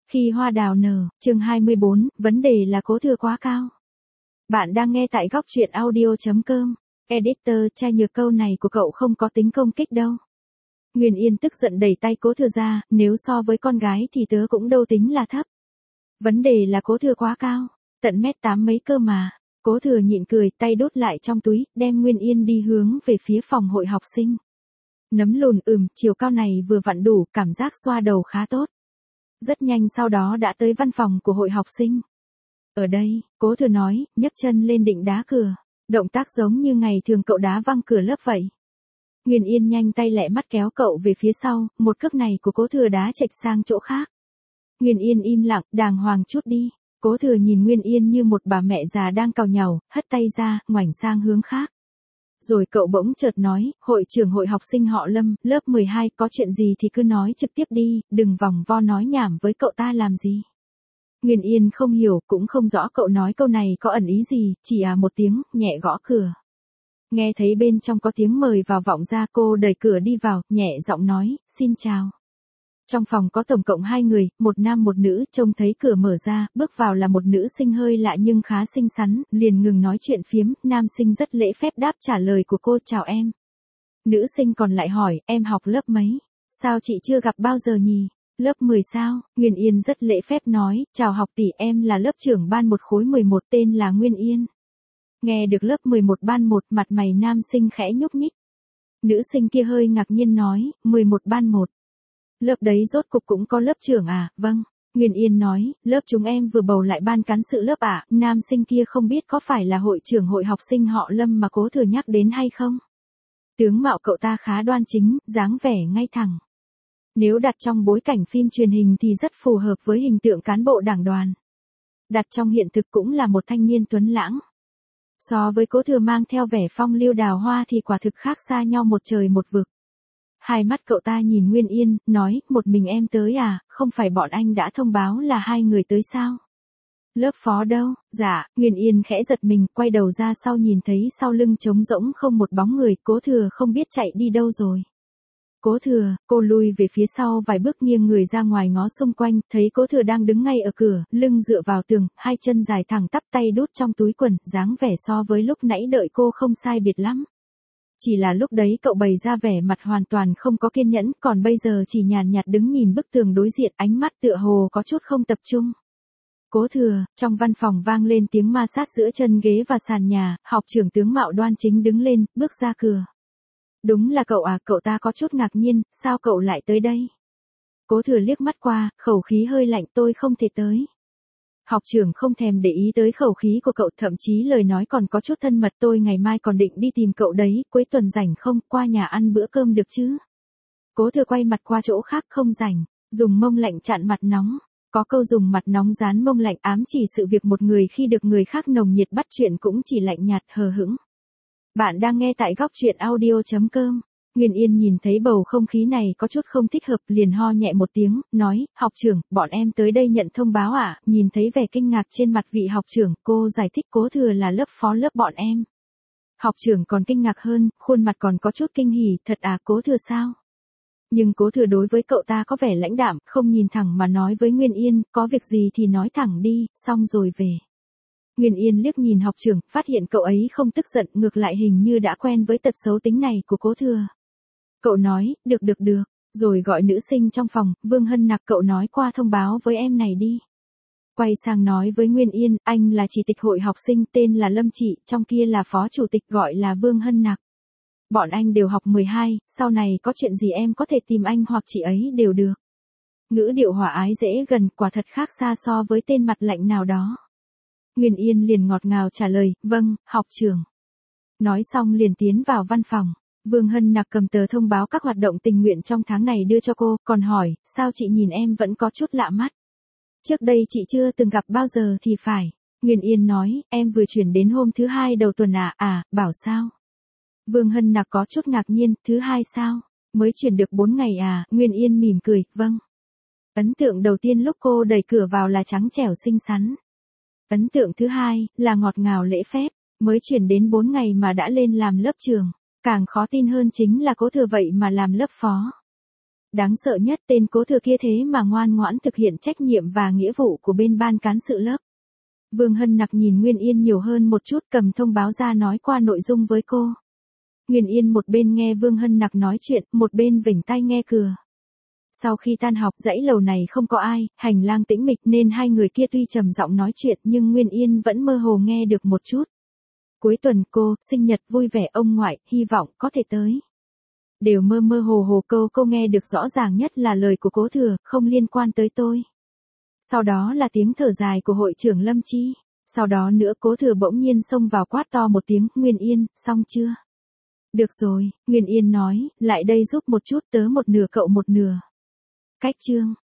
Khi hoa đào nở, chương 24, vấn đề là Cố Thừa quá cao. Bạn đang nghe tại góc truyện audio.com. Editor, trai nhược câu này của cậu không có tính công kích đâu. Nguyên Yên tức giận đẩy tay Cố Thừa ra, nếu so với con gái thì tớ cũng đâu tính là thấp. Vấn đề là Cố Thừa quá cao, tận mét 8 mấy cơ mà. Cố Thừa nhịn cười, tay đút lại trong túi, đem Nguyên Yên đi hướng về phía phòng hội học sinh. Nấm lùn chiều cao này vừa vặn đủ, cảm giác xoa đầu khá tốt. Rất nhanh sau đó đã tới văn phòng của hội học sinh. Ở đây, Cố Thừa nói, nhấc chân lên định đá cửa. Động tác giống như ngày thường cậu đá văng cửa lớp vậy. Nguyên Yên nhanh tay lẹ mắt kéo cậu về phía sau, một cước này của Cố Thừa đá chệch sang chỗ khác. Nguyên Yên im lặng, đàng hoàng chút đi. Cố Thừa nhìn Nguyên Yên như một bà mẹ già đang càu nhàu, hất tay ra, ngoảnh sang hướng khác. Rồi cậu bỗng chợt nói, hội trưởng hội học sinh họ Lâm, lớp 12, có chuyện gì thì cứ nói trực tiếp đi, đừng vòng vo nói nhảm với cậu ta làm gì. Nguyên Yên không hiểu, cũng không rõ cậu nói câu này có ẩn ý gì, chỉ một tiếng, nhẹ gõ cửa. Nghe thấy bên trong có tiếng mời vào vọng ra, cô đẩy cửa đi vào, nhẹ giọng nói, xin chào. Trong phòng có tổng cộng 2 người, một nam một nữ, trông thấy cửa mở ra, bước vào là một nữ sinh hơi lạ nhưng khá xinh xắn, liền ngừng nói chuyện phiếm, nam sinh rất lễ phép đáp trả lời của cô, chào em. Nữ sinh còn lại hỏi, em học lớp mấy? Sao chị chưa gặp bao giờ nhỉ? Lớp 10 sao? Nguyên Yên rất lễ phép nói, chào học tỷ, em là lớp trưởng ban 1 khối 11, tên là Nguyên Yên. Nghe được lớp 11 ban 1, mặt mày nam sinh khẽ nhúc nhích. Nữ sinh kia hơi ngạc nhiên nói, 11 ban 1. Lớp đấy rốt cục cũng có lớp trưởng à? Vâng. Nguyên Yên nói, lớp chúng em vừa bầu lại ban cán sự lớp ạ. Nam sinh kia không biết có phải là hội trưởng hội học sinh họ Lâm mà Cố Thừa nhắc đến hay không? Tướng mạo cậu ta khá đoan chính, dáng vẻ ngay thẳng. Nếu đặt trong bối cảnh phim truyền hình thì rất phù hợp với hình tượng cán bộ đảng đoàn. Đặt trong hiện thực cũng là một thanh niên tuấn lãng. So với Cố Thừa mang theo vẻ phong lưu đào hoa thì quả thực khác xa nhau một trời một vực. Hai mắt cậu ta nhìn Nguyên Yên, nói, một mình em tới à, không phải bọn anh đã thông báo là 2 người tới sao? Lớp phó đâu? Dạ, Nguyên Yên khẽ giật mình, quay đầu ra sau nhìn thấy sau lưng trống rỗng không một bóng người, Cố Thừa không biết chạy đi đâu rồi. Cố Thừa, cô lui về phía sau vài bước nghiêng người ra ngoài ngó xung quanh, thấy Cố Thừa đang đứng ngay ở cửa, lưng dựa vào tường, hai chân dài thẳng tắp, tay đút trong túi quần, dáng vẻ so với lúc nãy đợi cô không sai biệt lắm. Chỉ là lúc đấy cậu bày ra vẻ mặt hoàn toàn không có kiên nhẫn, còn bây giờ chỉ nhàn nhạt đứng nhìn bức tường đối diện, ánh mắt tựa hồ có chút không tập trung. Cố Thừa, trong văn phòng vang lên tiếng ma sát giữa chân ghế và sàn nhà, học trưởng tướng mạo đoan chính đứng lên, bước ra cửa. Đúng là cậu à, cậu ta có chút ngạc nhiên, sao cậu lại tới đây? Cố Thừa liếc mắt qua, khẩu khí hơi lạnh, tôi không thể tới. Học trưởng không thèm để ý tới khẩu khí của cậu, thậm chí lời nói còn có chút thân mật, tôi ngày mai còn định đi tìm cậu đấy, cuối tuần rảnh không, qua nhà ăn bữa cơm được chứ? Cố Thừa quay mặt qua chỗ khác, không rảnh, dùng mông lạnh chặn mặt nóng. Có câu dùng mặt nóng dán mông lạnh ám chỉ sự việc một người khi được người khác nồng nhiệt bắt chuyện cũng chỉ lạnh nhạt hờ hững. Bạn đang nghe tại góc truyện audio.com. Nguyên Yên nhìn thấy bầu không khí này có chút không thích hợp, liền ho nhẹ một tiếng, nói, học trưởng, bọn em tới đây nhận thông báo ạ. Nhìn thấy vẻ kinh ngạc trên mặt vị học trưởng, cô giải thích Cố Thừa là lớp phó lớp bọn em. Học trưởng còn kinh ngạc hơn, khuôn mặt còn có chút kinh hỉ, thật à, Cố Thừa sao? Nhưng Cố Thừa đối với cậu ta có vẻ lãnh đạm, không nhìn thẳng mà nói với Nguyên Yên, có việc gì thì nói thẳng đi, xong rồi về. Nguyên Yên liếc nhìn học trưởng, phát hiện cậu ấy không tức giận, ngược lại hình như đã quen với tật xấu tính này của Cố Thừa. Cậu nói, được, rồi gọi nữ sinh trong phòng, Vương Hân Nặc, cậu nói qua thông báo với em này đi. Quay sang nói với Nguyên Yên, anh là chỉ tịch hội học sinh, tên là Lâm Trị, trong kia là phó chủ tịch gọi là Vương Hân Nặc. Bọn anh đều học 12, sau này có chuyện gì em có thể tìm anh hoặc chị ấy đều được. Ngữ điệu hòa ái dễ gần, quả thật khác xa so với tên mặt lạnh nào đó. Nguyên Yên liền ngọt ngào trả lời, vâng, học trưởng. Nói xong liền tiến vào văn phòng. Vương Hân Nặc cầm tờ thông báo các hoạt động tình nguyện trong tháng này đưa cho cô, còn hỏi, sao chị nhìn em vẫn có chút lạ mắt? Trước đây chị chưa từng gặp bao giờ thì phải. Nguyên Yên nói, em vừa chuyển đến hôm thứ 2 đầu tuần à, bảo sao? Vương Hân Nặc có chút ngạc nhiên, thứ 2 sao? Mới chuyển được 4 ngày à? Nguyên Yên mỉm cười, vâng. Ấn tượng đầu tiên lúc cô đẩy cửa vào là trắng trẻo xinh xắn. Ấn tượng thứ 2 là ngọt ngào lễ phép, mới chuyển đến 4 ngày mà đã lên làm lớp trưởng. Càng khó tin hơn chính là Cố Thừa vậy mà làm lớp phó. Đáng sợ nhất tên Cố Thừa kia thế mà ngoan ngoãn thực hiện trách nhiệm và nghĩa vụ của bên ban cán sự lớp. Vương Hân Nặc nhìn Nguyên Yên nhiều hơn một chút, cầm thông báo ra nói qua nội dung với cô. Nguyên Yên một bên nghe Vương Hân Nặc nói chuyện, một bên vểnh tai nghe cửa. Sau khi tan học, dãy lầu này không có ai, hành lang tĩnh mịch nên hai người kia tuy trầm giọng nói chuyện nhưng Nguyên Yên vẫn mơ hồ nghe được một chút. Cuối tuần cô, sinh nhật vui vẻ ông ngoại, hy vọng có thể tới. Đều mơ mơ hồ hồ cô nghe được rõ ràng nhất là lời của Cố Thừa, không liên quan tới tôi. Sau đó là tiếng thở dài của hội trưởng Lâm Chi. Sau đó nữa Cố Thừa bỗng nhiên xông vào quát to một tiếng, Nguyên Yên, xong chưa? Được rồi, Nguyên Yên nói, lại đây giúp một chút, tớ một nửa cậu một nửa. Cách chương.